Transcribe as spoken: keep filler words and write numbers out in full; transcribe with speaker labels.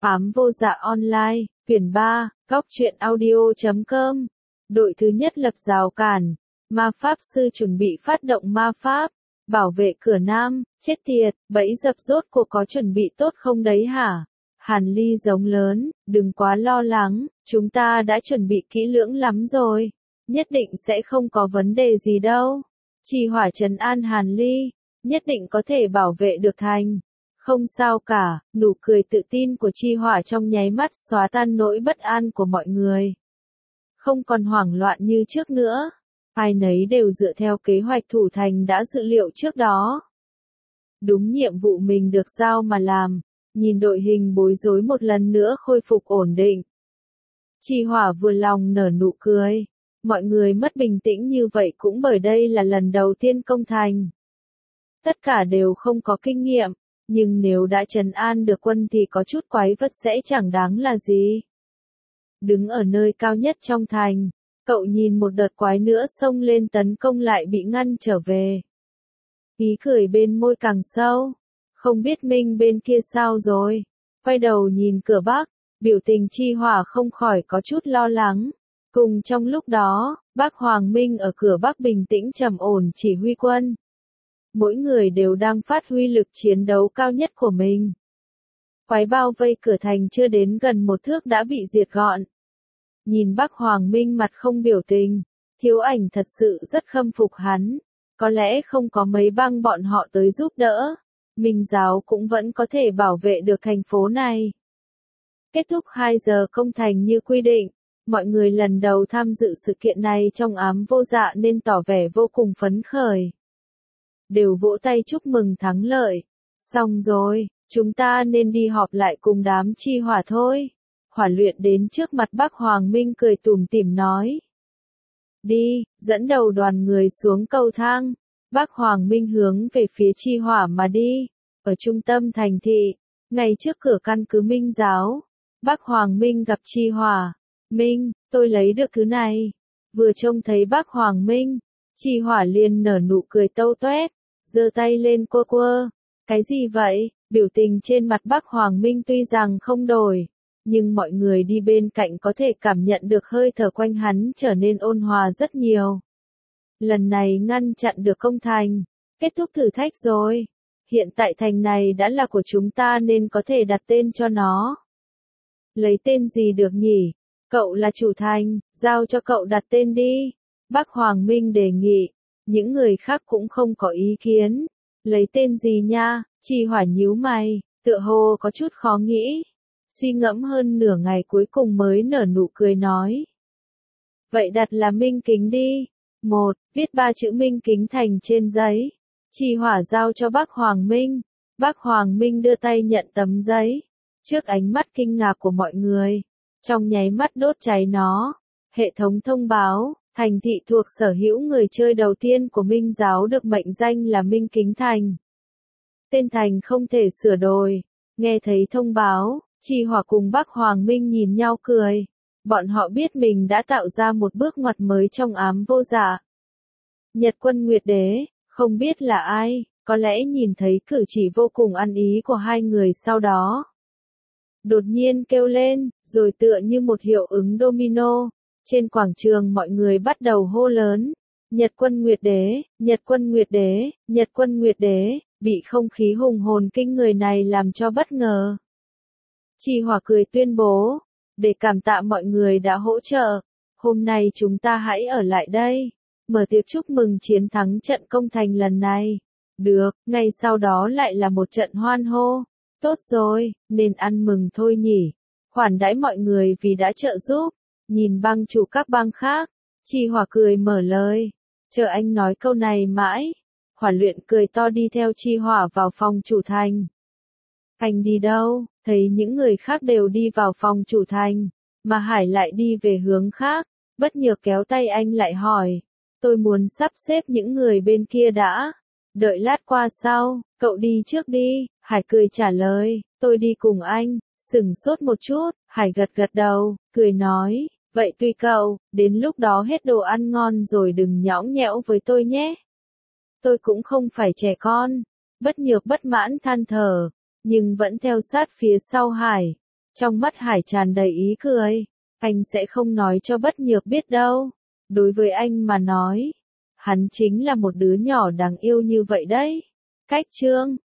Speaker 1: Ám vô dạ online, quyển ba, góc truyện audio chấm com. Đội thứ nhất lập rào cản. Ma pháp sư chuẩn bị phát động ma pháp. Bảo vệ cửa nam, chết tiệt, bẫy dập rốt cuộc có chuẩn bị tốt không đấy hả? Hàn Ly giống lớn, đừng quá lo lắng, chúng ta đã chuẩn bị kỹ lưỡng lắm rồi. Nhất định sẽ không có vấn đề gì đâu. Chi Hỏa trấn an Hàn Ly, nhất định có thể bảo vệ được thành. Không sao cả, nụ cười tự tin của Chi Hỏa trong nháy mắt xóa tan nỗi bất an của mọi người. Không còn hoảng loạn như trước nữa. Ai nấy đều dựa theo kế hoạch thủ thành đã dự liệu trước đó. Đúng nhiệm vụ mình được giao mà làm, nhìn đội hình bối rối một lần nữa khôi phục ổn định. Chi Hỏa vừa lòng nở nụ cười. Mọi người mất bình tĩnh như vậy cũng bởi đây là lần đầu tiên công thành. Tất cả đều không có kinh nghiệm, nhưng nếu đã trấn an được quân thì có chút quái vật sẽ chẳng đáng là gì. Đứng ở nơi cao nhất trong thành, cậu nhìn một đợt quái nữa xông lên tấn công lại bị ngăn trở về. Ý cười bên môi càng sâu, không biết Minh bên kia sao rồi, quay đầu nhìn cửa Bắc, biểu tình Chi Hỏa không khỏi có chút lo lắng. Cùng trong lúc đó, Bác Hoàng Minh ở cửa Bắc bình tĩnh trầm ổn chỉ huy quân. Mỗi người đều đang phát huy lực chiến đấu cao nhất của mình. Quái bao vây cửa thành chưa đến gần một thước đã bị diệt gọn. Nhìn Bác Hoàng Minh mặt không biểu tình, Thiếu Ảnh thật sự rất khâm phục hắn. Có lẽ không có mấy băng bọn họ tới giúp đỡ, Minh giáo cũng vẫn có thể bảo vệ được thành phố này. Kết thúc hai giờ công thành như quy định. Mọi người lần đầu tham dự sự kiện này trong ám vô dạ nên tỏ vẻ vô cùng phấn khởi. Đều vỗ tay chúc mừng thắng lợi. Xong rồi, chúng ta nên đi họp lại cùng đám Chi Hỏa thôi. Hỏa Luyện đến trước mặt Bác Hoàng Minh cười tủm tỉm nói. Đi, dẫn đầu đoàn người xuống cầu thang. Bác Hoàng Minh hướng về phía Chi Hỏa mà đi. Ở trung tâm thành thị, ngay trước cửa căn cứ Minh giáo, Bác Hoàng Minh gặp Chi Hỏa. Minh, tôi lấy được thứ này. Vừa trông thấy Bác Hoàng Minh, Chi Hỏa liền nở nụ cười tâu toét, giơ tay lên quơ quơ. Cái gì vậy? Biểu tình trên mặt Bác Hoàng Minh tuy rằng không đổi, nhưng mọi người đi bên cạnh có thể cảm nhận được hơi thở quanh hắn trở nên ôn hòa rất nhiều. Lần này ngăn chặn được công thành, kết thúc thử thách rồi. Hiện tại thành này đã là của chúng ta nên có thể đặt tên cho nó. Lấy tên gì được nhỉ? Cậu là chủ thành, giao cho cậu đặt tên đi. Bác Hoàng Minh đề nghị. Những người khác cũng không có ý kiến. Lấy tên gì nha? Chi Hỏa nhíu mày, tựa hồ có chút khó nghĩ. Suy ngẫm hơn nửa ngày cuối cùng mới nở nụ cười nói. Vậy đặt là Minh Kính đi. Một, viết ba chữ Minh Kính thành trên giấy. Chi Hỏa giao cho Bác Hoàng Minh. Bác Hoàng Minh đưa tay nhận tấm giấy. Trước ánh mắt kinh ngạc của mọi người, trong nháy mắt đốt cháy nó. Hệ thống thông báo, thành thị thuộc sở hữu người chơi đầu tiên của Minh giáo được mệnh danh là Minh Kính Thành. Tên thành không thể sửa đổi. Nghe thấy thông báo, Chi Hỏa cùng Bác Hoàng Minh nhìn nhau cười. Bọn họ biết mình đã tạo ra một bước ngoặt mới trong ám vô dạ. Nhật Quân Nguyệt Đế, không biết là ai, có lẽ nhìn thấy cử chỉ vô cùng ăn ý của hai người sau đó. Đột nhiên kêu lên, rồi tựa như một hiệu ứng domino. Trên quảng trường mọi người bắt đầu hô lớn. Nhật Quân Nguyệt Đế, Nhật Quân Nguyệt Đế, Nhật Quân Nguyệt Đế, bị không khí hùng hồn kinh người này làm cho bất ngờ. Chi Hỏa cười tuyên bố, để cảm tạ mọi người đã hỗ trợ, hôm nay chúng ta hãy ở lại đây, mở tiệc chúc mừng chiến thắng trận công thành lần này. Được, ngay sau đó lại là một trận hoan hô. Tốt rồi, nên ăn mừng thôi nhỉ. Khoản đãi mọi người vì đã trợ giúp. Nhìn bang chủ các bang khác, Chi Hỏa cười mở lời. Chờ anh nói câu này mãi. Hỏa Luyện cười to đi theo Chi Hỏa vào phòng chủ thành. Anh đi đâu? Thấy những người khác đều đi vào phòng chủ thành, mà Hải lại đi về hướng khác. Bất nhờ kéo tay anh lại hỏi. Tôi muốn sắp xếp những người bên kia đã. Đợi lát qua sau, cậu đi trước đi. Hải cười trả lời, tôi đi cùng anh. Sửng sốt một chút, Hải gật gật đầu, cười nói, vậy tùy cậu, đến lúc đó hết đồ ăn ngon rồi đừng nhõng nhẽo với tôi nhé. Tôi cũng không phải trẻ con. Bất nhược bất mãn than thở, nhưng vẫn theo sát phía sau Hải. Trong mắt Hải tràn đầy ý cười. Anh sẽ không nói cho Bất Nhược biết đâu. Đối với anh mà nói, hắn chính là một đứa nhỏ đáng yêu như vậy đấy. Cách chương